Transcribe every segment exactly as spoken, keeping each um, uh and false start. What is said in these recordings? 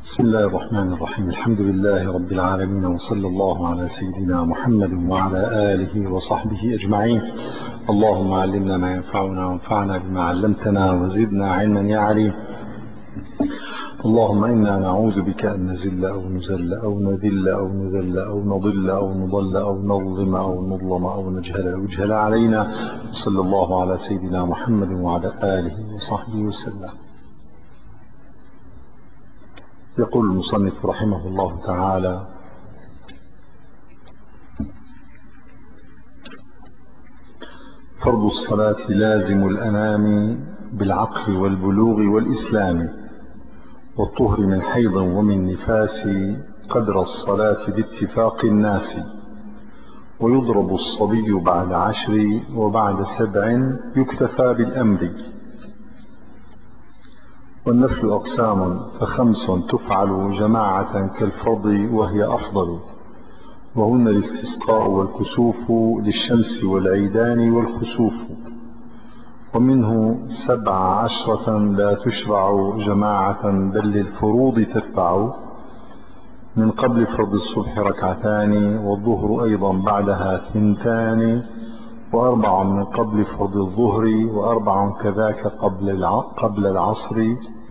بسم الله الرحمن الرحيم. الحمد لله رب العالمين، وصلى الله على سيدنا محمد وعلى آله وصحبه أجمعين. اللهم علمنا ما ينفعنا وانفعنا بما علمتنا وزدنا علما يا عليم. اللهم إنا نعوذ بك أن نزل أو نزل أو نذل أو نذل أو نضل أو نضل أو نظلم أو نظلم أو نجهل أو يجهل علينا. صلى الله على سيدنا محمد وعلى آله وصحبه وسلم. يقول المصنف رحمه الله تعالى: فرض الصلاة لازم الأنام بالعقل والبلوغ والإسلام، والطهر من حيض ومن نفاس، قدر الصلاة باتفاق الناس. ويضرب الصبي بعد عشر وبعد سبع يكتفى بالأمر. والنفل أقسام فخمس تفعل جماعة كالفرض وهي أفضل، وهن الاستسقاء والكسوف للشمس والعيدان والخسوف. ومنه سبع عشرة لا تشرع جماعة بل للفروض تتبع، من قبل فرض الصبح ركعتان والظهر أيضا بعدها ثنتان، وأربع من قبل فرض الظهر وأربع كذاك قبل العصر،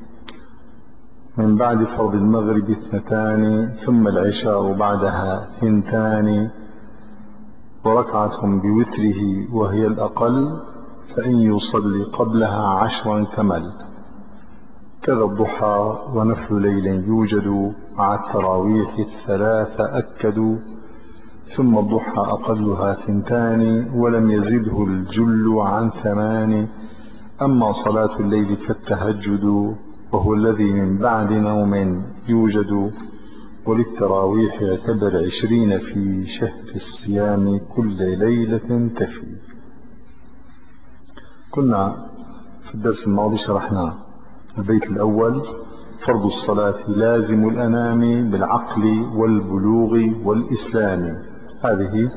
من بعد فرض المغرب اثنتان ثم العشاء بعدها ثنتان، وركعة بوتره وهي الأقل، فإن يصلي قبلها عشرا كمل. كذا الضحى ونفل ليل يوجد مع التراويح الثلاث أكدوا، ثم الضحى أقلها ثنتان ولم يزده الجل عن ثمان. أما صلاة الليل فالتهجد وهو الذي من بعد نوم يوجد، وللتراويح اعتبر عشرين في شهر الصيام كل ليلة تفي. كنا في الدرس الماضي شرحنا البيت الأول: فرض الصلاة لازم الأنام بالعقل والبلوغ والإسلام. هذه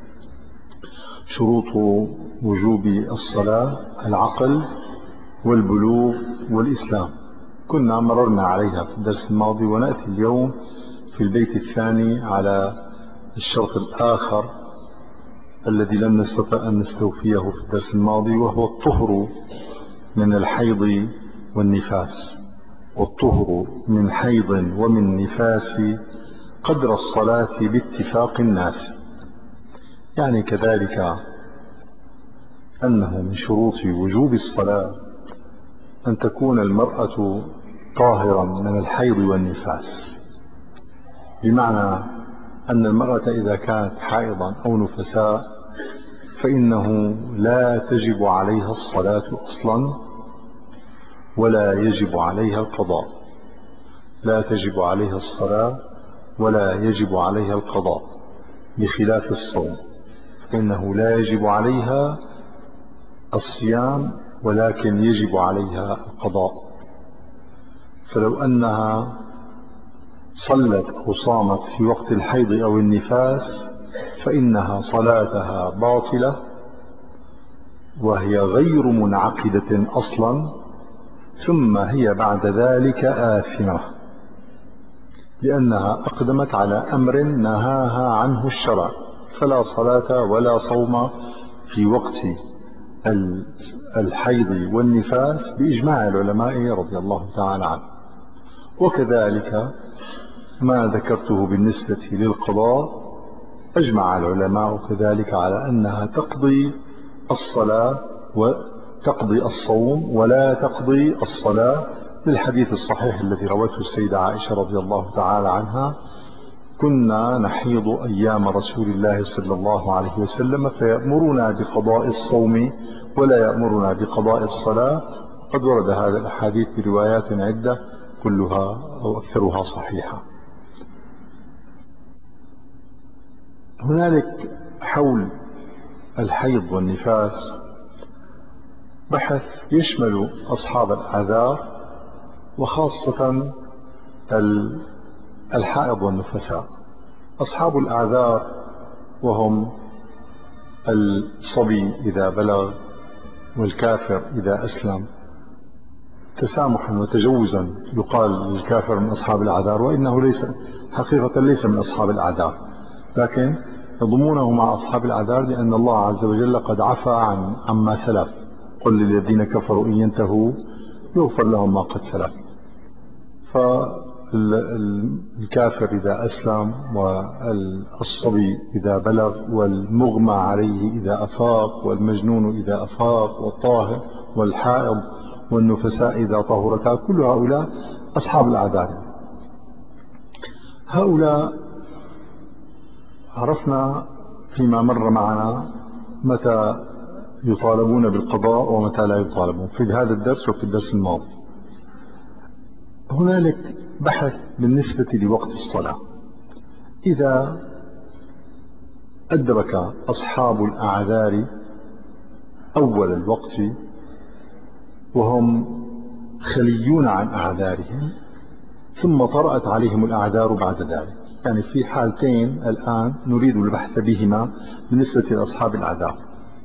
شروط وجوب الصلاة: العقل والبلوغ والإسلام. كنا مررنا عليها في الدرس الماضي، ونأتي اليوم في البيت الثاني على الشرط الآخر الذي لم نستطع أن نستوفيه في الدرس الماضي، وهو الطهر من الحيض والنفاس. والطهر من حيض ومن نفاس قدر الصلاة باتفاق الناس. يعني كذلك أنه من شروط وجوب الصلاة أن تكون المرأة طاهرا من الحيض والنفاس، بمعنى أن المرأة إذا كانت حائضا أو نفساء فإنه لا تجب عليها الصلاة أصلا، ولا يجب عليها القضاء. لا تجب عليها الصلاة ولا يجب عليها القضاء، بخلاف الصوم، فإنه لا يجب عليها الصيام ولكن يجب عليها القضاء. فلو أنها صلت أو صامت في وقت الحيض أو النفاس فإنها صلاتها باطلة، وهي غير منعقدة أصلا، ثم هي بعد ذلك آثمة، لأنها أقدمت على أمر نهاها عنه الشرع. فلا صلاة ولا صوم في وقت الحيض والنفاس بإجماع العلماء رضي الله تعالى عنه. وكذلك ما ذكرته بالنسبة للقضاء، أجمع العلماء كذلك على أنها تقضي الصلاة وتقضي الصوم ولا تقضي الصلاة، للحديث الصحيح الذي روته السيدة عائشة رضي الله تعالى عنها: كنا نحيض أيام رسول الله صلى الله عليه وسلم فيأمرنا بقضاء الصوم ولا يأمرنا بقضاء الصلاة. قد ورد هذا الحديث بروايات عدة كلها أو أكثرها صحيحة. هنالك حول الحيض والنفاس بحث يشمل أصحاب الأعذار، وخاصة الحائض والنفساء. أصحاب الأعذار وهم الصبي إذا بلغ، والكافر إذا أسلم، تسامحا وتجوزا يقال للكافر من أصحاب الأعذار، وإنه ليس حقيقة ليس من أصحاب الأعذار، لكن يضمونه مع أصحاب الأعذار لأن الله عز وجل قد عفى عن عما سلف. قل للذين كفروا إن ينتهوا يغفر لهم ما قد سلف. فالكافر إذا أسلم، والصبي إذا بلغ، والمغمى عليه إذا أفاق، والمجنون إذا أفاق، والطاهر والحائض والنفساء إذا طهرتا، كل هؤلاء أصحاب الأعذار. هؤلاء عرفنا فيما مر معنا متى يطالبون بالقضاء ومتى لا يطالبون في هذا الدرس وفي الدرس الماضي. هنالك بحث بالنسبة لوقت الصلاة. إذا أدرك أصحاب الأعذار أول الوقت وهم خليون عن أعذارهم، ثم طرأت عليهم الأعذار بعد ذلك، يعني في حالتين الآن نريد البحث بهما بالنسبة لأصحاب الأعذار.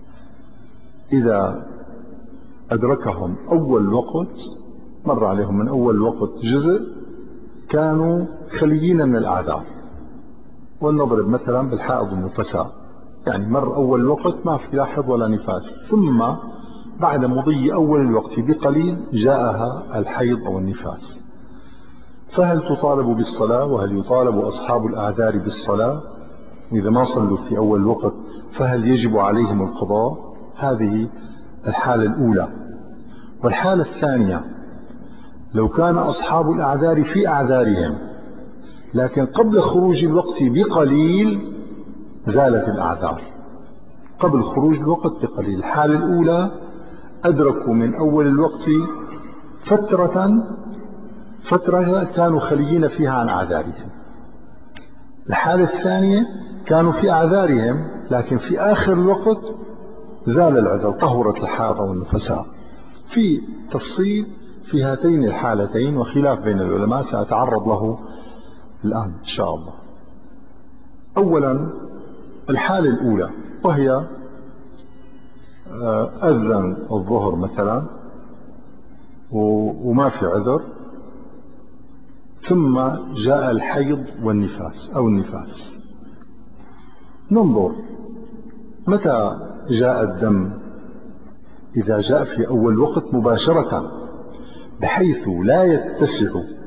إذا أدركهم أول وقت، مر عليهم من أول وقت جزء، كانوا خليين من الأعذار. ولنضرب مثلا بالحائض والنفساء، يعني مر أول وقت ما في لا حيض ولا نفاس، ثم بعد مضي أول الوقت بقليل جاءها الحيض أو النفاس، فهل تطالب بالصلاة؟ وهل يطالب أصحاب الأعذار بالصلاة؟ وإذا ما صلوا في أول وقت فهل يجب عليهم القضاء؟ هذه الحالة الأولى. والحالة الثانية، لو كان أصحاب الأعذار في أعذارهم لكن قبل خروج الوقت بقليل زالت الأعذار، قبل خروج الوقت بقليل. الحالة الأولى أدركوا من أول الوقت فترة فترة كانوا خليين فيها عن أعذارهم. الحالة الثانية كانوا في أعذارهم لكن في آخر الوقت زال العذر، طهرت الحائض والنفساء. في تفصيل في هاتين الحالتين وخلاف بين العلماء سأتعرض له الآن إن شاء الله. أولا الحالة الأولى، وهي أذن الظهر مثلا وما في عذر، ثم جاء الحيض والنفاس أو النفاس. ننظر متى جاء الدم. إذا جاء في أول وقت مباشرة بحيث لا يتسع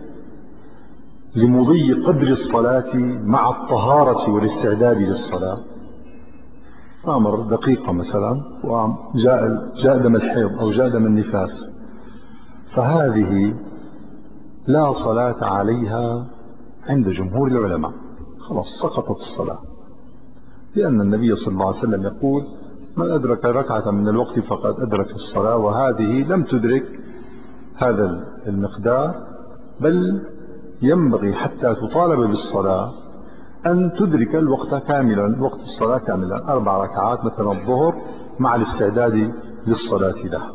لمضي قدر الصلاة مع الطهارة والاستعداد للصلاة، أمر دقيقة مثلا وجاء جاء دم الحيض أو جاء دم النفاس، فهذه لا صلاة عليها عند جمهور العلماء، خلاص سقطت الصلاة، لأن النبي صلى الله عليه وسلم يقول: من أدرك ركعة من الوقت فقد أدرك الصلاة. وهذه لم تدرك هذا المقدار، بل ينبغي حتى تطالب بالصلاة أن تدرك الوقت كاملا، وقت الصلاة كاملا، أربع ركعات مثلا الظهر مع الاستعداد للصلاة لها.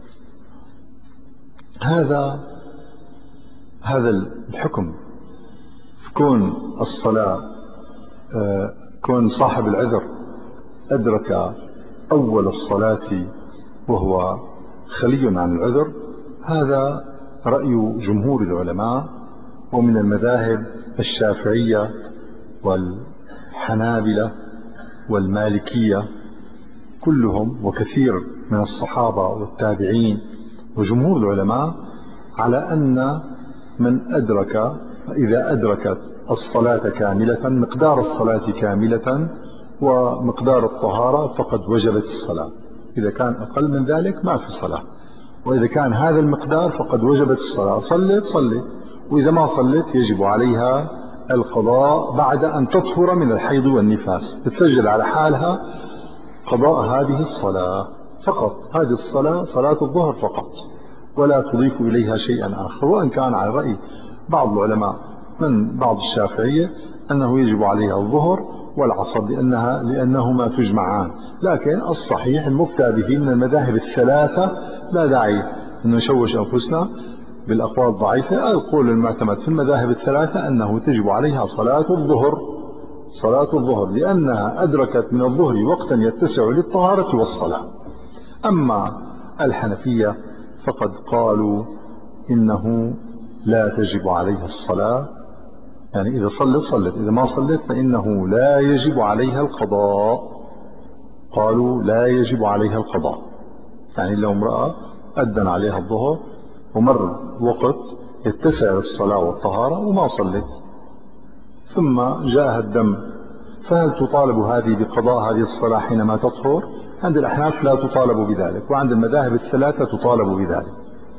هذا هذا الحكم. كون الصلاة كون صاحب العذر أدرك أول الصلاة وهو خلي عن العذر، هذا رأي جمهور العلماء، ومن المذاهب الشافعية والحنابلة والمالكية كلهم، وكثير من الصحابة والتابعين وجمهور العلماء، على أن من أدرك إذا أدركت الصلاة كاملة، مقدار الصلاة كاملة ومقدار الطهارة، فقد وجبت الصلاة. إذا كان أقل من ذلك ما في صلاة، وإذا كان هذا المقدار فقد وجبت الصلاة. صلت صلت، وإذا ما صلت يجب عليها القضاء بعد أن تطهر من الحيض والنفاس، بتسجل على حالها قضاء هذه الصلاة فقط. هذه الصلاة صلاة الظهر فقط، ولا تضيف إليها شيئا آخر. وإن كان على رأي بعض العلماء من بعض الشافعية أنه يجب عليها الظهر والعصر لأنها لأنهما تجمعان، لكن الصحيح المفتى به من المذاهب الثلاثة، لا داعي أن نشوش أنفسنا بالأقوال الضعيفة. القول المعتمد في المذاهب الثلاثة أنه تجب عليها صلاة الظهر، صلاة الظهر لأنها أدركت من الظهر وقتا يتسع للطهارة والصلاة. أما الحنفية فقد قالوا إنه لا تجب عليها الصلاة، يعني إذا صلت صلت، إذا ما صلت فإنه لا يجب عليها القضاء. قالوا لا يجب عليها القضاء، يعني لو امرأة أذن عليها الظهر ومر وقت يتسع الصلاة والطهارة وما صلت ثم جاءها الدم، فهل تطالب هذه بقضاء هذه الصلاة حينما تطهر؟ عند الأحناف لا تطالب بذلك، وعند المذاهب الثلاثة تطالب بذلك.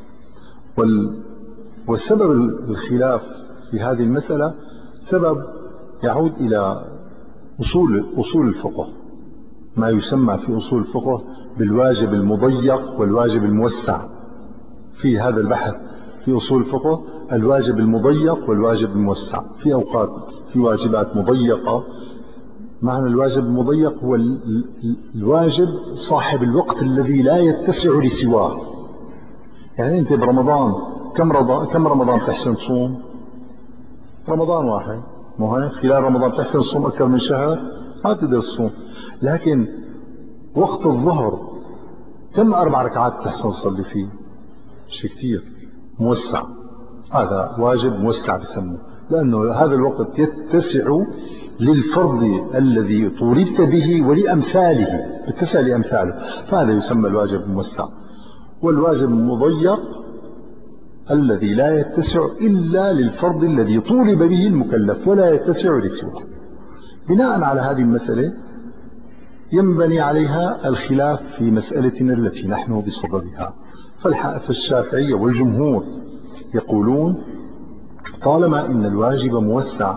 والسبب الخلاف في هذه المسألة سبب يعود إلى أصول أصول الفقه، ما يسمى في أصول الفقه بالواجب المضيق والواجب الموسع. في هذا البحث في أصول الفقه الواجب المضيق والواجب الموسع. في أوقات في واجبات مضيقة، معنى الواجب المضيق هو الواجب صاحب الوقت الذي لا يتسع لسواه. يعني أنت برمضان كم رمضان كم رمضان تحسن تصوم؟ رمضان واحد، مو هيك؟ خلال رمضان تحسن تصوم أكثر من شهر ما تقدر تصوم. لكن وقت الظهر كم أربع ركعات تحسن تصلي فيه؟ شيء كثير موسع، هذا واجب موسع بسموه، لأنه هذا الوقت يتسع للفرض الذي طولبت به ولأمثاله، يتسع لأمثاله، فهذا يسمى الواجب الموسع. والواجب المضيق الذي لا يتسع إلا للفرض الذي طولب به المكلف ولا يتسع لسواه. بناء على هذه المسألة ينبني عليها الخلاف في مسألتنا التي نحن بصددها. فالشافعية والجمهور يقولون طالما إن الواجب موسع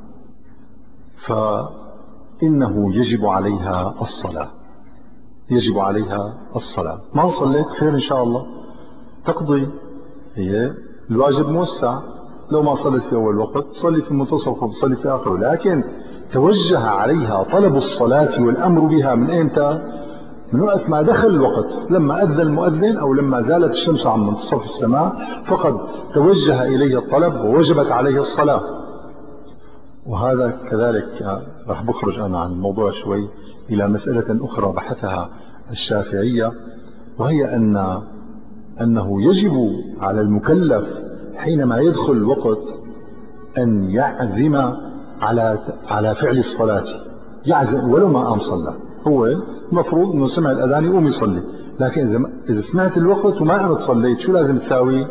فإنه يجب عليها الصلاة، يجب عليها الصلاة. ما صليت خير إن شاء الله تقضي، هي الواجب موسع، لو ما صليت في أول وقت صلي في منتصف وصلي في آخره. لكن توجه عليها طلب الصلاة والأمر بها من إمتى؟ من وقت ما دخل الوقت، لما أذن المؤذن أو لما زالت الشمس عن منتصف السماء فقد توجه إليه الطلب ووجبت عليه الصلاة. وهذا كذلك راح بخرج أنا عن الموضوع شوي إلى مسألة أخرى بحثها الشافعية، وهي أن أنه يجب على المكلف حينما يدخل الوقت أن يعزم على على فعل الصلاة، يعزم ولو ما قام صلى. هو المفروض أنه سمع الأذان يقوم يصلي، لكن إذا إذا سمعت الوقت وما قمت صليت شو لازم تساوي؟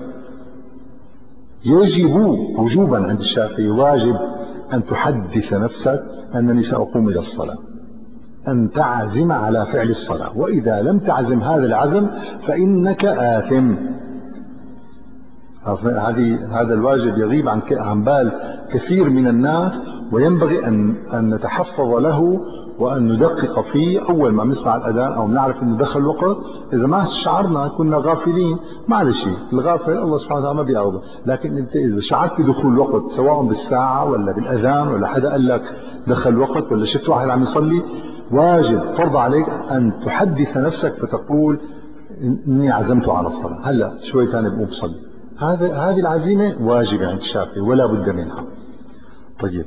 يجب وجوبا عند الشافعي، واجب أن تحدث نفسك أنني سأقوم إلى الصلاة، أن تعزم على فعل الصلاة، وإذا لم تعزم هذا العزم فإنك آثم. هذه هذا الواجب يغيب عن عن بال كثير من الناس، وينبغي أن أن نتحفظ له وأن ندقق فيه. أول ما نسمع الأذان أو نعرف أنه دخل الوقت، إذا ما شعرنا كنا غافلين، معلش الغافل الله سبحانه وتعالى ما بيعوضه. لكن أنت إذا شعرت بدخول الوقت سواء بالساعة ولا بالأذان ولا حدا قال لك دخل الوقت ولا شفت واحد عم يصلي، واجب فرض عليك أن تحدث نفسك فتقول إني عزمت على الصلاة، هلا شوي ثاني بقوم بصلي. هذا هذه العزيمة واجبة عند الشافعي ولا بد منها. طيب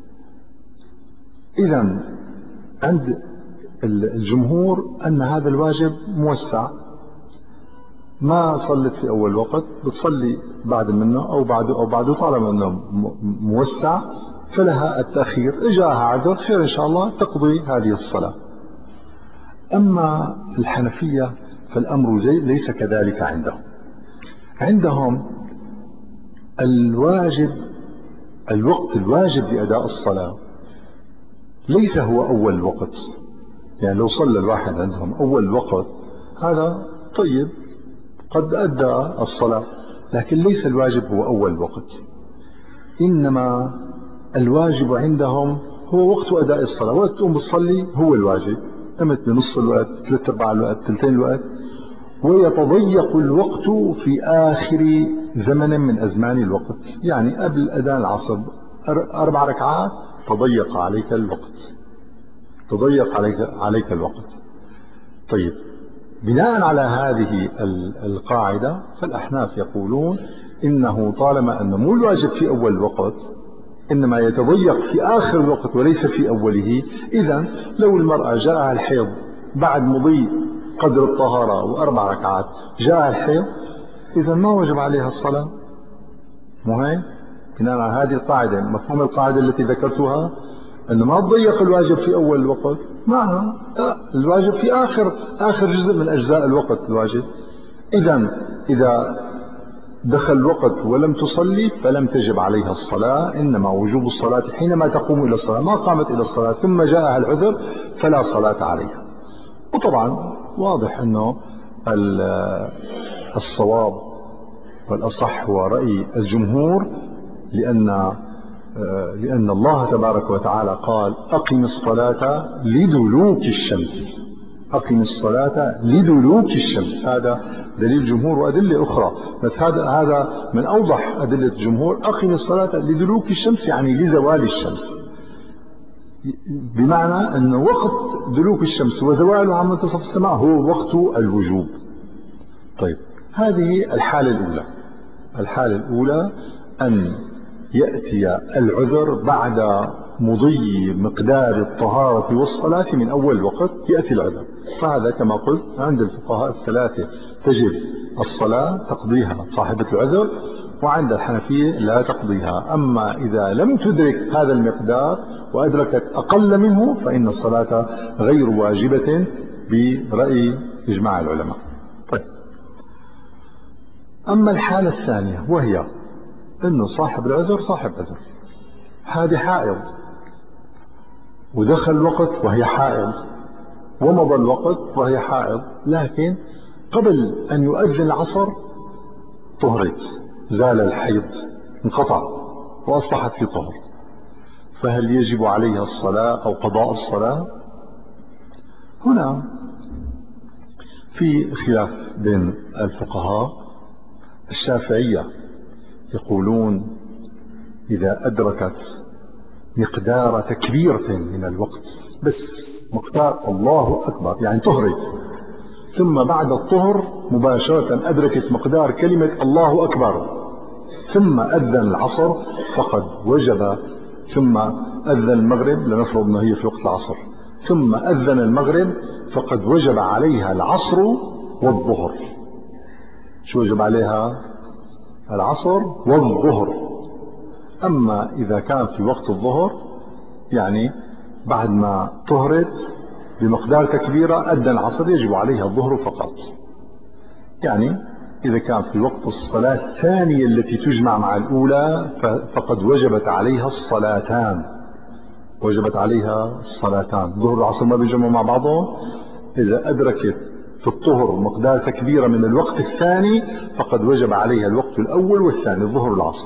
إذا عند الجمهور أن هذا الواجب موسع، ما صلت في أول وقت بتصلي بعد منه أو بعده أو بعده، طالما أنه موسع فلها التأخير. إجاها عذر خير إن شاء الله تقضي هذه الصلاة. أما الحنفية فالأمر ليس كذلك عندهم. عندهم الواجب الوقت الواجب لأداء الصلاة ليس هو أول وقت. يعني لو صلى الواحد عندهم أول وقت هذا طيب قد أدى الصلاة، لكن ليس الواجب هو أول وقت. إنما الواجب عندهم هو وقت أداء الصلاة. وقت تقوم بتصلي هو الواجب، قمت بنص الوقت، ثلاث أرباع الوقت، ثلثين الوقت، ويتضيق الوقت في آخر زمن من أزمان الوقت. يعني قبل أذان العصر أربع ركعات تضيق عليك الوقت، تضيق عليك عليك الوقت. طيب بناء على هذه القاعدة فالأحناف يقولون إنه طالما أنه مو الواجب في أول الوقت إنما يتضيق في آخر الوقت وليس في أوله، إذن لو المرأة جاءها الحيض بعد مضي قدر الطهارة وأربع ركعات جاءها الحيض، إذا ما وجب عليها الصلاة. مو هيك؟ بناء على هذه القاعدة، مفهوم القاعدة التي ذكرتها أنه ما تضيق الواجب في أول الوقت معها، الواجب في آخر آخر جزء من أجزاء الوقت الواجب. إذا إذا دخل الوقت ولم تصلي فلم تجب عليها الصلاة، إنما وجوب الصلاة حينما تقوم إلى الصلاة. ما قامت إلى الصلاة ثم جاءها العذر فلا صلاة عليها. وطبعا واضح أنه الصواب والأصح هو رأي الجمهور، لأن لأن الله تبارك وتعالى قال أقم الصلاة لدلوك الشمس. أقم الصلاة لدلوك الشمس، هذا دليل الجمهور وأدلة أخرى، بس هذا هذا من أوضح أدلة الجمهور. أقم الصلاة لدلوك الشمس يعني لزوال الشمس، بمعنى أن وقت دلوك الشمس وزوالها عن منتصف السماء هو وقت الوجوب. طيب، هذه الحالة الأولى. الحالة الأولى أن يأتي العذر بعد مضي مقدار الطهارة والصلاة من أول وقت يأتي العذر، فهذا كما قلت عند الفقهاء الثلاثة تجب الصلاة تقضيها صاحبة العذر، وعند الحنفية لا تقضيها. أما إذا لم تدرك هذا المقدار وأدركت أقل منه فإن الصلاة غير واجبة برأي إجماع العلماء. طيب، أما الحالة الثانية وهي أنه صاحب العذر صاحب عذر، هذه حائض ودخل الوقت وهي حائض ومضى الوقت وهي حائض، لكن قبل أن يؤذن العصر طهرت، زال الحيض، انقطع وأصبحت في طهر، فهل يجب عليها الصلاة أو قضاء الصلاة؟ هنا في خلاف بين الفقهاء. الشافعية يقولون إذا أدركت مقدار تكبيرة من الوقت، بس مقدار الله أكبر يعني طهرت، ثم بعد الطهر مباشرة أدركت مقدار كلمة الله أكبر، ثم أذن العصر فقد وجب، ثم أذن المغرب، لنفرض أنه هي في وقت العصر، ثم أذن المغرب فقد وجب عليها العصر والظهر. شو وجب عليها؟ العصر والظهر. أما إذا كان في وقت الظهر يعني بعد ما طهرت بمقدار تكبيرة أدى العصر يجب عليها الظهر فقط. يعني إذا كان في وقت الصلاة الثانية التي تجمع مع الأولى فقد وجبت عليها الصلاتان، وجبت عليها الصلاتان، ظهر والعصر ما بيجمعوا مع بعضهم. إذا أدركت في الطهر مقدار تكبيرة من الوقت الثاني فقد وجب عليها الوقت الأول والثاني، الظهر والعصر.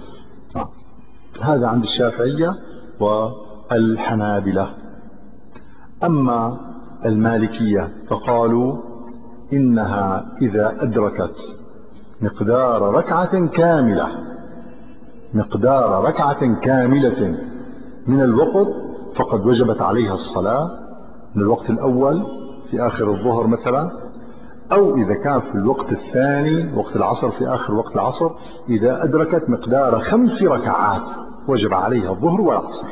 هذا عند الشافعية والحنابلة. أما المالكية فقالوا إنها إذا أدركت مقدار ركعة كاملة مقدار ركعة كاملة من الوقت فقد وجبت عليها الصلاة من الوقت الأول في آخر الظهر مثلا، أو إذا كان في الوقت الثاني وقت العصر في آخر وقت العصر، إذا أدركت مقدار خمس ركعات وجب عليها الظهر والعصر.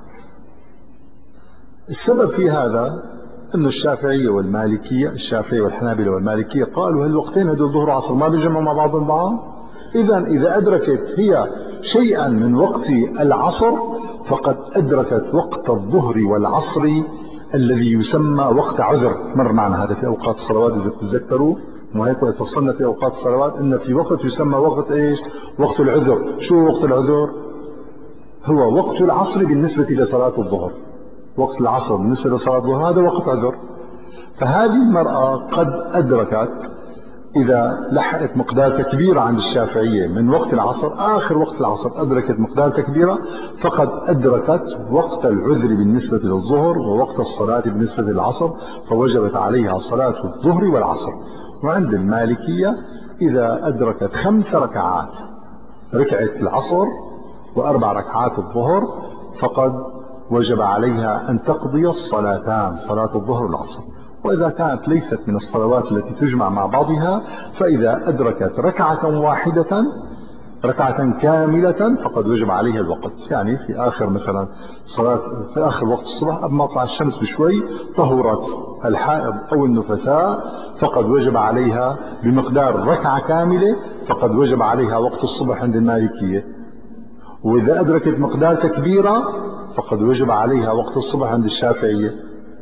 السبب في هذا أن الشافعية والمالكية الشافعية والحنابلة والمالكية قالوا هالوقتين هدول ظهر وعصر ما بيجمعوا مع بعض البعض. إذا إذا أدركت هي شيئا من وقت العصر فقد أدركت وقت الظهر والعصر الذي يسمى وقت عذر. مر معنا هذا في أوقات الصلوات إذا تتذكروا، وهيك فصلنا في أوقات الصلوات إن في وقت يسمى وقت إيش؟ وقت العذر. شو وقت العذر؟ هو وقت العصر بالنسبة لصلاة الظهر. وقت العصر بالنسبة لصلاة الظهر هذا وقت عذر. فهذه المرأة قد أدركت إذا لحقت مقدار تكبيرة عند الشافعية من وقت العصر، آخر وقت العصر أدركت مقدار تكبيرة فقد أدركت وقت العذر بالنسبة للظهر ووقت الصلاة بالنسبة للعصر، فوجبت عليها صلاة الظهر والعصر. وعند المالكية إذا أدركت خمس ركعات، ركعة العصر وأربع ركعات الظهر، فقد وجب عليها أن تقضي الصلاتان، صلاة الظهر والعصر. وإذا كانت ليست من الصلوات التي تجمع مع بعضها، فإذا أدركت ركعة واحدة ركعة كاملة فقد وجب عليها الوقت. يعني في آخر مثلا صلاة في آخر وقت الصبح قبل ما تطلع الشمس بشوي طهرت الحائض أو النفساء فقد وجب عليها بمقدار ركعة كاملة، فقد وجب عليها وقت الصبح عند المالكية. وإذا أدركت مقدار تكبيرة فقد وجب عليها وقت الصبح عند الشافعية.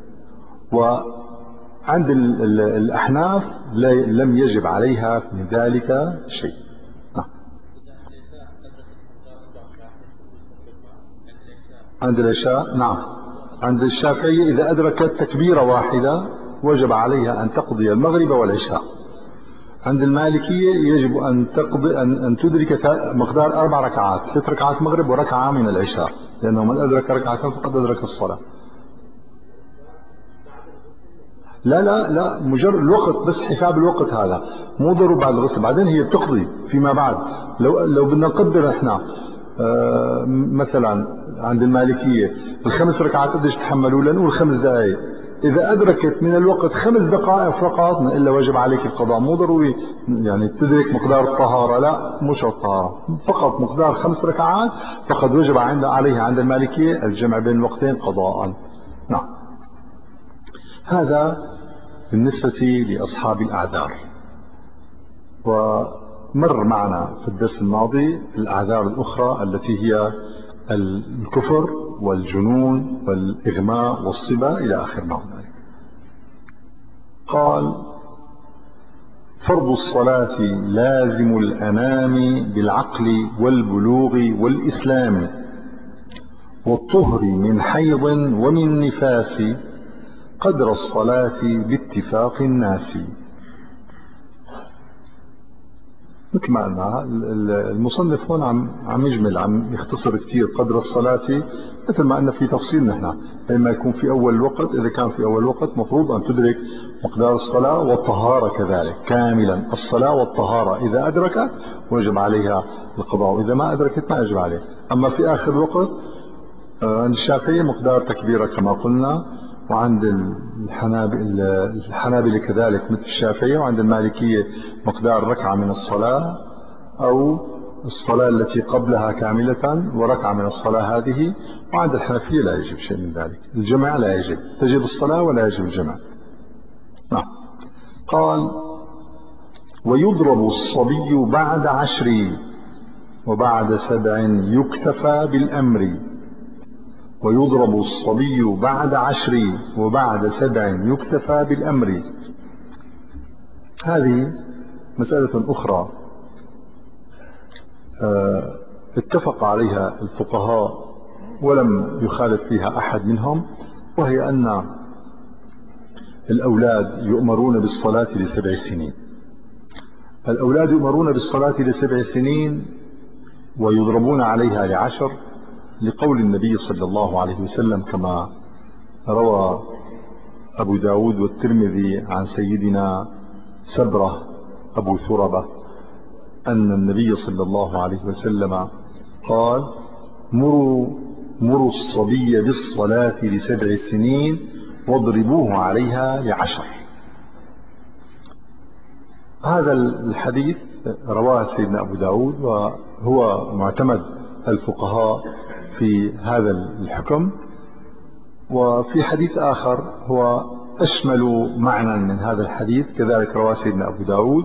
وعند الأحناف لم يجب عليها من ذلك شيء. عند العشاء نعم، عند الشافعية إذا أدركت تكبيرة واحدة وجب عليها أن تقضي المغرب والعشاء. عند المالكية يجب أن تقضي أن, أن تدرك مقدار أربع ركعات، ثلاث ركعات مغرب وركعة من العشاء، لأنه من أدرك ركعتين فقد أدرك الصلاة. لا لا لا مجرد الوقت بس، حساب الوقت هذا مو ضروري بعد الغسل، بعدين هي بتقضي فيما بعد. لو لو بدنا نقدر احنا آه مثلا عند المالكية الخمس ركعات قديش تحملوا، لنقول خمس دقائق. إذا أدركت من الوقت خمس دقائق فقط إلا وجب عليك القضاء. مو ضروري يعني تدرك مقدار الطهارة، لا مش الطهارة، فقط مقدار خمس ركعات فقد وجب عند عليها عند المالكية الجمع بين الوقتين قضاء. نعم. هذا بالنسبة لأصحاب الأعذار. ومر معنا في الدرس الماضي الأعذار الأخرى التي هي الكفر والجنون والإغماء والصبا إلى آخر ما هنالك. قال: فرض الصلاة لازم الأنام بالعقل والبلوغ والإسلام والطهر من حيض ومن نفاس قدر الصلاة باتفاق الناس. مثل ما قلنا المصنف هون عم عم يجمل، عم يختصر كثير قدر الصلاة. مثل ما قلنا في تفصيل نحن لما يكون في أول الوقت، إذا كان في أول الوقت مفروض أن تدرك مقدار الصلاة والطهارة كذلك كاملا. الصلاة والطهارة إذا أدركت وجب عليها القضاء، وإذا ما أدركت ما يجب عليه. أما في آخر الوقت عند الشافعية مقدار تكبيرة كما قلنا، وعند الحنابلة كذلك مثل الشافعية، وعند المالكية مقدار ركعة من الصلاة أو الصلاة التي قبلها كاملة وركعة من الصلاة هذه. وعند الحنفية لا يجب شيء من ذلك، الجمع لا يجب، تجب الصلاة ولا يجب الجمع. نعم. قال: ويضرب الصبي بعد عشر وبعد سبع يكتفى بالأمر. ويضرب الصبي بعد عشر وبعد سبع يكتفى بالأمر. هذه مسألة أخرى اتفق عليها الفقهاء ولم يخالف فيها أحد منهم، وهي أن الأولاد يؤمرون بالصلاة لسبع سنين. الأولاد يؤمرون بالصلاة لسبع سنين ويضربون عليها لعشر، لقول النبي صلى الله عليه وسلم كما روى أبو داود والترمذي عن سيدنا سبرة أبو ثربة أن النبي صلى الله عليه وسلم قال: مروا, مروا الصبي بالصلاة لسبع سنين واضربوه عليها لعشر. هذا الحديث رواه سيدنا أبو داود، وهو معتمد الفقهاء في هذا الحكم. وفي حديث آخر هو أشمل معنى من هذا الحديث كذلك رواه سيدنا أبو داود،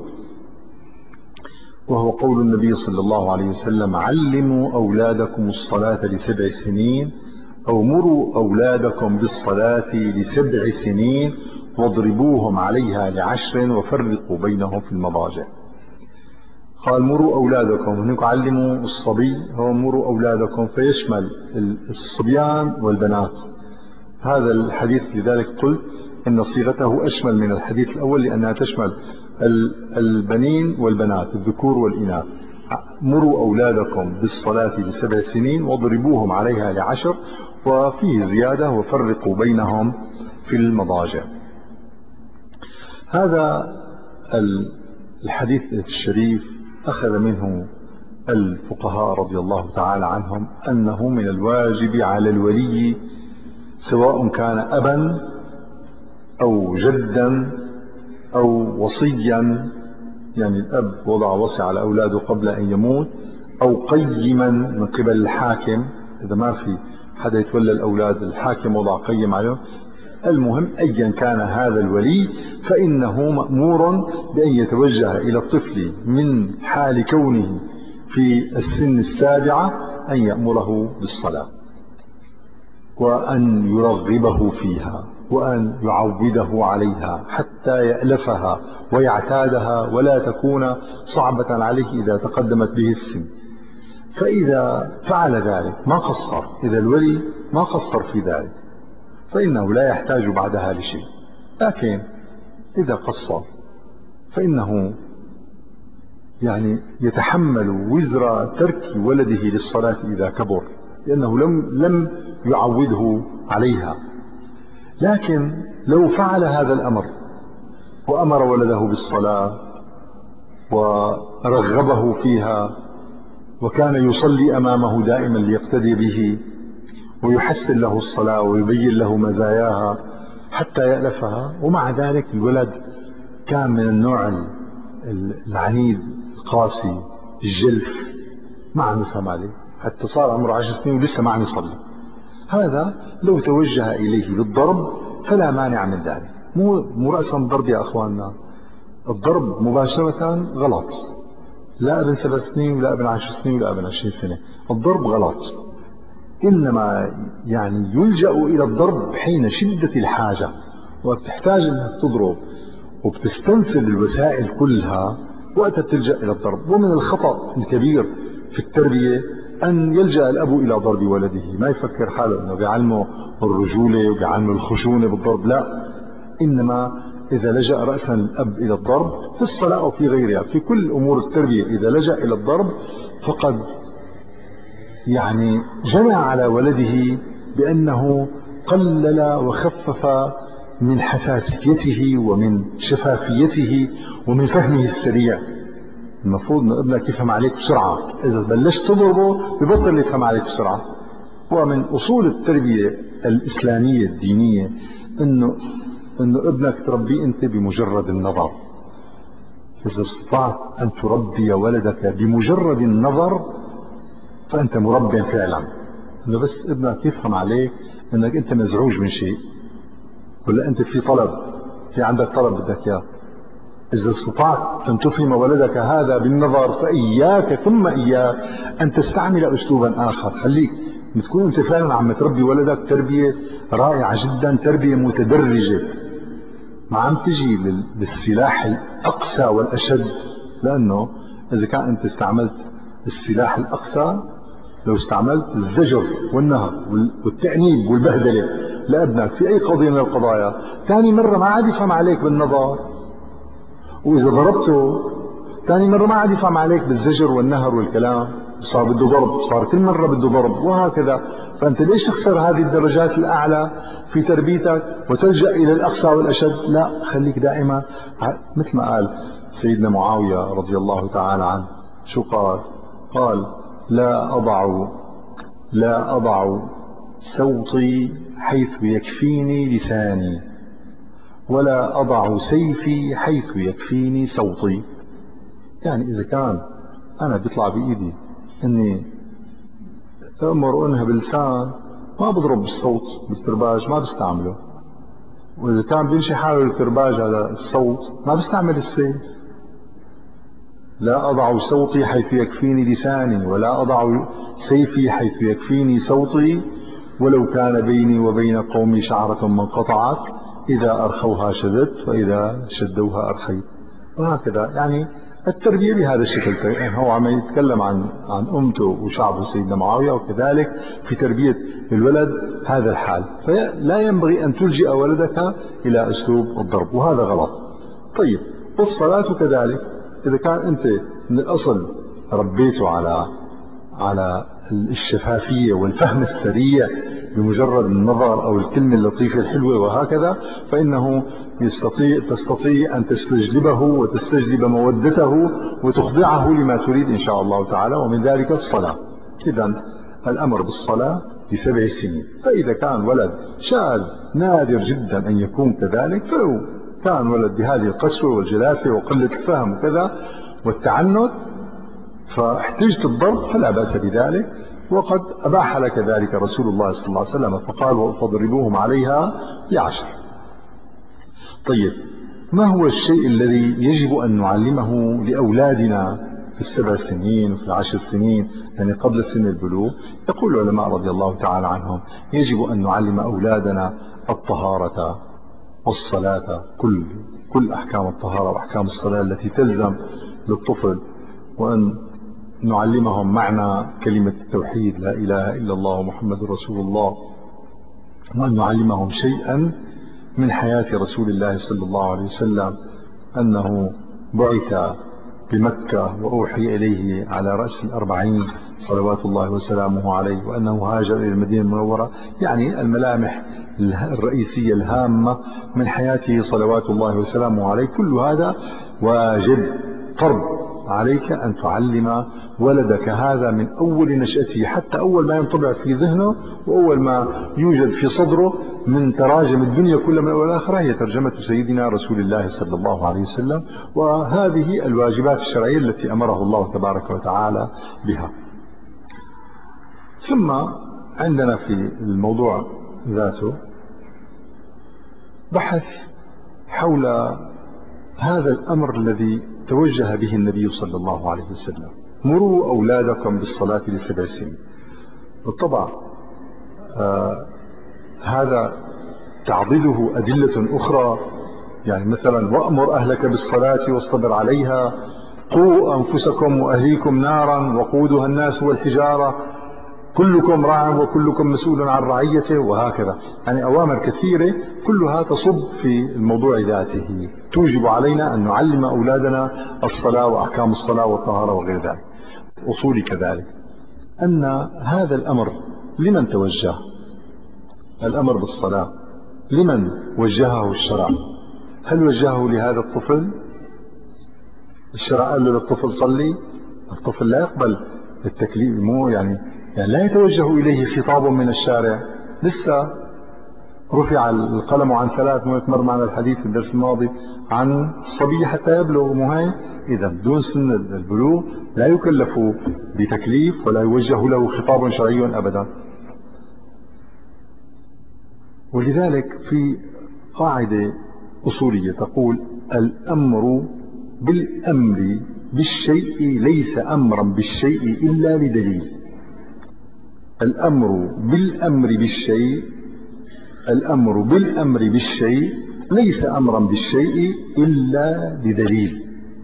وهو قول النبي صلى الله عليه وسلم: علموا أولادكم الصلاة لسبع سنين أو مروا أولادكم بالصلاة لسبع سنين واضربوهم عليها لعشر وفرقوا بينهم في المضاجع. قال: مروا أولادكم، هناك علموا الصبي، هو مروا أولادكم فيشمل الصبيان والبنات. هذا الحديث لذلك قلت إن صيغته أشمل من الحديث الأول لأنها تشمل البنين والبنات، الذكور والإناث. مروا أولادكم بالصلاة لسبع سنين واضربوهم عليها لعشر، وفيه زيادة وفرقوا بينهم في المضاجع. هذا الحديث الشريف أخذ منه الفقهاء رضي الله تعالى عنهم أنه من الواجب على الولي سواء كان أبا أو جدا أو وصيا، يعني الأب وضع وصي على أولاده قبل أن يموت، أو قيما من قبل الحاكم، إذا ما في حدا يتولى الأولاد الحاكم وضع قيم عليهم، المهم أيا كان هذا الولي فإنه مأمور بأن يتوجه إلى الطفل من حال كونه في السن السابعة أن يأمره بالصلاة، وأن يرغبه فيها، وأن يعوده عليها حتى يألفها ويعتادها ولا تكون صعبة عليه إذا تقدمت به السن. فإذا فعل ذلك ما قصر، إذا الولي ما قصر في ذلك فإنه لا يحتاج بعدها لشيء. لكن إذا قصر فإنه يعني يتحمل وزر ترك ولده للصلاة إذا كبر، لأنه لم لم يعوده عليها. لكن لو فعل هذا الأمر وأمر ولده بالصلاة ورغبه فيها وكان يصلي أمامه دائما ليقتدي به ويحسن له الصلاة ويبين له مزاياها حتى يألفها، ومع ذلك الولد كان من النوع العنيد القاسي الجلف، ما عم يفهم عليه، حتى صار عمره عشر سنين ولسه ما عم يصلي، هذا لو توجه إليه بالضرب فلا مانع من ذلك. مو مو رأسا ضرب يا أخواننا، الضرب مباشرة غلط، لا ابن سبع سنين ولا ابن عشر سنين ولا ابن عشرين سنة، الضرب غلط. إنما يعني يلجأ إلى الضرب حين شدة الحاجة وتحتاج أنك تضرب وبتستنفذ الوسائل كلها، وقتها تلجأ إلى الضرب. ومن الخطأ الكبير في التربية أن يلجأ الأب إلى ضرب ولده، ما يفكر حاله أنه بيعلمه الرجولة وبيعلمه الخشونة بالضرب، لا، إنما إذا لجأ رأسا الأب إلى الضرب في الصلاة أو في غيرها في كل أمور التربية، إذا لجأ إلى الضرب فقد يعني جنى على ولده بأنه قلل وخفف من حساسيته ومن شفافيته ومن فهمه السريع. المفروض أن ابنك يفهم عليك بسرعة، إذا بلشت تضربه ببطل يفهم عليك بسرعة. ومن أصول التربية الإسلامية الدينية أنه أنه ابنك تربيه أنت بمجرد النظر. إذا استطعت أن تربي ولدك بمجرد النظر فأنت مربي فعلا، أنه بس ابنك يفهم عليك أنك أنت مزعوج من شيء، ولا أنت في طلب، في عندك طلب بدك إياه. إذا استطعت أن تفهم ولدك هذا بالنظر فإياك ثم إياك أن تستعمل أسلوبا آخر. خليك بتكون أنت فعلا عم تربي ولدك تربية رائعة جدا، تربية متدرجة، ما عم تجي للسلاح الأقسى والأشد. لأنه إذا كان أنت استعملت السلاح الأقسى، لو استعملت الزجر والنهر والتأنيب والبهدلة لابنك في أي قضية من القضايا، ثاني مرة ما عاد يفهم عليك بالنظر. وإذا ضربته ثاني مرة ما عاد يفهم عليك بالزجر والنهر والكلام، صار بده ضرب، صار كل مرة بده ضرب، وهكذا. فأنت ليش تخسر هذه الدرجات الأعلى في تربيتك وتلجأ إلى الأقصى والأشد؟ لا، خليك دائما مثل ما قال سيدنا معاوية رضي الله تعالى عنه. شو قال؟ قال لا أضع لا أضع صوتي حيث يكفيني لساني، ولا أضع سيفي حيث يكفيني صوتي. يعني إذا كان أنا بيطلع بإيدي أني أمر وأنهى بلسان ما بضرب بالصوت، بالكرباج ما بستعمله. وإذا كان بيمشي حاله الكرباج على الصوت ما بستعمل السيف. لا أضع صوتي حيث يكفيني لساني، ولا أضع سيفي حيث يكفيني صوتي، ولو كان بيني وبين قومي شعرة ما انقطعت، إذا أرخوها شددت وإذا شدوها أرخيت. وهكذا يعني التربية بهذا الشكل. يعني هو عم يتكلم عن عن أمته وشعبه سيدنا معاوية، وكذلك في تربية الولد هذا الحال. فلا ينبغي أن تلجئ ولدك إلى أسلوب الضرب، وهذا غلط. طيب، والصلاة كذلك، إذا كان أنت من الأصل ربيته على على الشفافية والفهم السريع بمجرد النظر أو الكلمة اللطيفة الحلوة وهكذا، فإنه يستطيع تستطيع أن تستجلبه وتستجلب مودته وتخضعه لما تريد إن شاء الله تعالى، ومن ذلك الصلاة. إذن الأمر بالصلاة لسبع سنين. فإذا كان ولد شاذ نادر جدا أن يكون كذلك، فلو كان ولد بهذه القسوة والجلافة وقلة الفهم وكذا والتعنت، فاحتجت الضرب فلا بأس بذلك، وقد أباح لك ذلك رسول الله صلى الله عليه وسلم فقال فاضربوهم عليها بعشر. طيب، ما هو الشيء الذي يجب أن نعلمه لأولادنا في السبع سنين وفي العشر سنين، يعني قبل سن البلوغ؟ يقول العلماء رضي الله تعالى عنهم يجب أن نعلم أولادنا الطهارة والصلاة، كل كل أحكام الطهارة وأحكام الصلاة التي تلزم للطفل، وأن نعلمهم معنى كلمة التوحيد لا إله إلا الله محمد رسول الله، وأن نعلمهم شيئا من حياة رسول الله صلى الله عليه وسلم، أنه بعث بمكة وأوحي إليه على رأس الأربعين صلوات الله وسلامه عليه، وأنه هاجر إلى المدينة المنورة، يعني الملامح الرئيسية الهامة من حياته صلوات الله وسلامه عليه. كل هذا واجب فرض عليك أن تعلم ولدك هذا من أول نشأته، حتى أول ما ينطبع في ذهنه وأول ما يوجد في صدره من تراجم الدنيا كل من أول آخرة هي ترجمة سيدنا رسول الله صلى الله عليه وسلم، وهذه الواجبات الشرعية التي أمره الله تبارك وتعالى بها. ثم عندنا في الموضوع ذاته بحث حول هذا الأمر الذي توجه به النبي صلى الله عليه وسلم: مروا أولادكم بالصلاة لسبع سنين. بالطبع آه هذا تعضده أدلة أخرى، يعني مثلا وأمر أهلك بالصلاة واصطبر عليها، قوا أنفسكم وأهليكم نارا وقودها الناس والحجارة، كلكم راع وكلكم مسؤول عن رعيته، وهكذا. يعني أوامر كثيرة كلها تصب في الموضوع ذاته، توجب علينا أن نعلم أولادنا الصلاة وأحكام الصلاة والطهارة وغير ذلك. أصولي كذلك أن هذا الأمر لمن توجه؟ الأمر بالصلاة لمن وجهه الشرع؟ هل وجهه لهذا الطفل؟ الشرع قال له للطفل صلي؟ الطفل لا يقبل التكليف، مو يعني يعني لا يتوجه إليه خطاب من الشارع. لسه رفع القلم عن ثلاث، مر معنا الحديث في الدرس الماضي عن الصبي حتى يبلغ، مهي إذا دون سن البلوغ لا يكلف بتكليف ولا يوجه له خطاب شرعي أبدا. ولذلك في قاعدة أصولية تقول: الأمر بالأمر بالشيء ليس أمرا بالشيء إلا لدليل. الأمر بالأمر بالشيء الأمر بالأمر بالشيء ليس أمرا بالشيء إلا بدليل.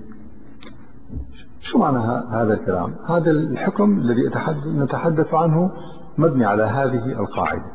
شو معنى هذا الكلام؟ هذا الحكم الذي نتحدث عنه مبني على هذه القاعدة: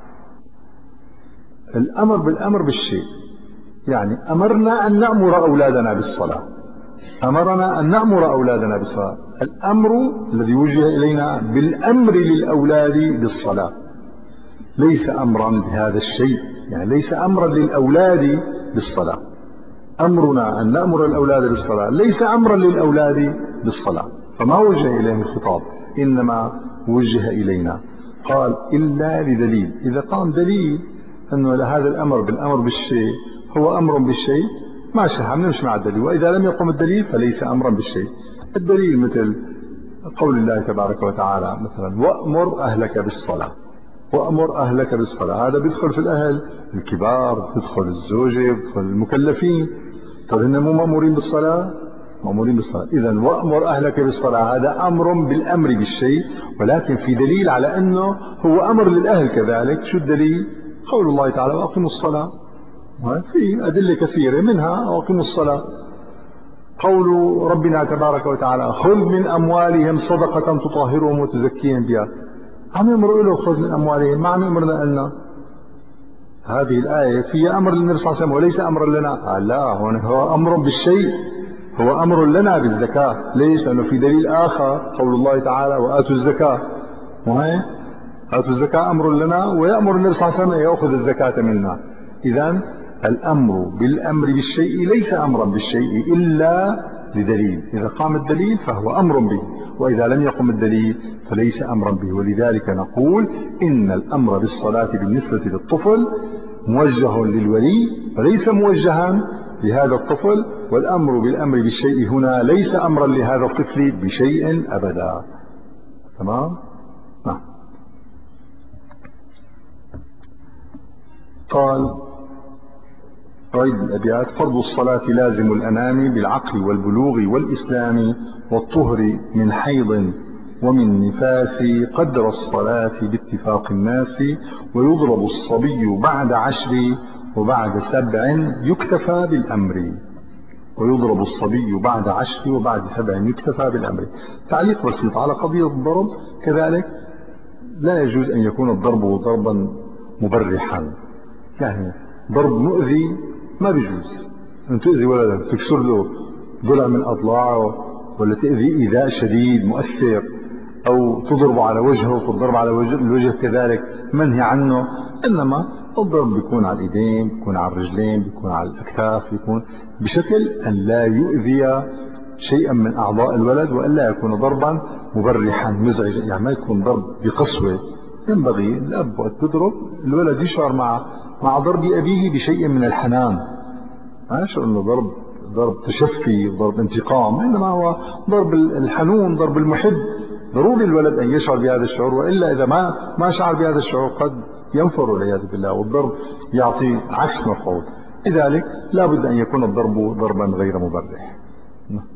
الأمر بالأمر بالشيء، يعني أمرنا أن نأمر أولادنا بالصلاة، أمرنا أن نأمر أولادنا بالصلاة. الأمر الذي وجه إلينا بالأمر للأولاد بالصلاة ليس أمرا بهذا الشيء، يعني ليس أمرا للأولاد بالصلاة. أمرنا أن نأمر الأولاد بالصلاة ليس أمرا للأولاد بالصلاة، فما وجه إليهم الخطاب، إنما وجه إلينا. قال: إلا لدليل. إذا قام دليل أنه هذا الأمر بالأمر بالشيء هو أمر بالشيء، ماشي، نمشي مع الدليل. وإذا لم يقم الدليل فليس أمرا بالشيء. الدليل مثل قول الله تبارك وتعالى مثلا: وأمر أهلك بالصلاة. وأمر أهلك بالصلاة، هذا بيدخل في الأهل الكبار، بيدخل الزوجة، بيدخل المكلفين. طب هن مو مأمورين بالصلاة؟ مأمورين بالصلاة. إذا وأمر أهلك بالصلاة هذا أمر بالأمر بالشيء، ولكن في دليل على أنه هو أمر للأهل كذلك. شو الدليل؟ قول الله تعالى: وأقيموا الصلاة. في أدلة كثيرة منها وأقيموا الصلاة. قول ربنا تبارك وتعالى: خذ من أموالهم صدقة تطهرهم وتزكيهم بها. عم يمروا له خذ من أموالهم، ما عم يمرنا لنا. هذه الآية فيها أمر للنبي صلى الله عليه وسلم وليس أمر لنا. لا، هو أمر بالشيء، هو أمر لنا بالزكاة. ليش؟ لأنه في دليل آخر قول الله تعالى: وآتوا الزكاة. وهي آتوا الزكاة أمر لنا، ويأمر النبي صلى الله عليه وسلم أن يأخذ الزكاة منا. إذن الأمر بالأمر بالشيء ليس أمرا بالشيء إلا لدليل. إذا قام الدليل فهو أمر به، وإذا لم يقم الدليل فليس أمرا به. ولذلك نقول إن الأمر بالصلاة بالنسبة للطفل موجه للولي وليس موجها لهذا الطفل، والأمر بالأمر بالشيء هنا ليس أمرا لهذا الطفل بشيء أبدا. تمام؟ نعم. قال ريد الأبيات: فرض الصلاة لازم الأنام بالعقل والبلوغ والإسلام والطهر من حيض ومن نفاس قدر الصلاة باتفاق الناس، ويضرب الصبي بعد عشر وبعد سبع يكتفى بالأمر. ويضرب الصبي بعد عشر وبعد سبع يكتفى بالأمر. تعليق بسيط على قضية الضرب كذلك: لا يجوز أن يكون الضرب ضربا مبرحا، يعني ضرب مؤذي ما بيجوز. أن تؤذي ولدك، تكسر له ضلع من أضلاعه، ولا تأذي إيذاء شديد مؤثر، أو تضربه على وجهه، والضرب على وجه الوجه كذلك منهي عنه. إنما الضرب بيكون على الإيدين، بيكون على الرجلين، بيكون على الأكتاف، بيكون بشكل أن لا يؤذي شيئا من أعضاء الولد، وألا يكون ضربا مبرحا مزعجا، يعني ما يكون ضرب بقسوة. ينبغي الأب وقت بيضرب الولد يشعر مع مع ضرب أبيه بشيء من الحنان، ما يشعر أنه ضرب ضرب تشفي وضرب انتقام، إنما هو ضرب الحنون، ضرب المحب. ضروري الولد أن يشعر بهذا الشعور، وإلا إذا ما ما شعر بهذا الشعور قد ينفر والعياذ بالله، والضرب يعطي عكس مفعول. لذلك لا بد أن يكون الضرب ضربا غير مبرح.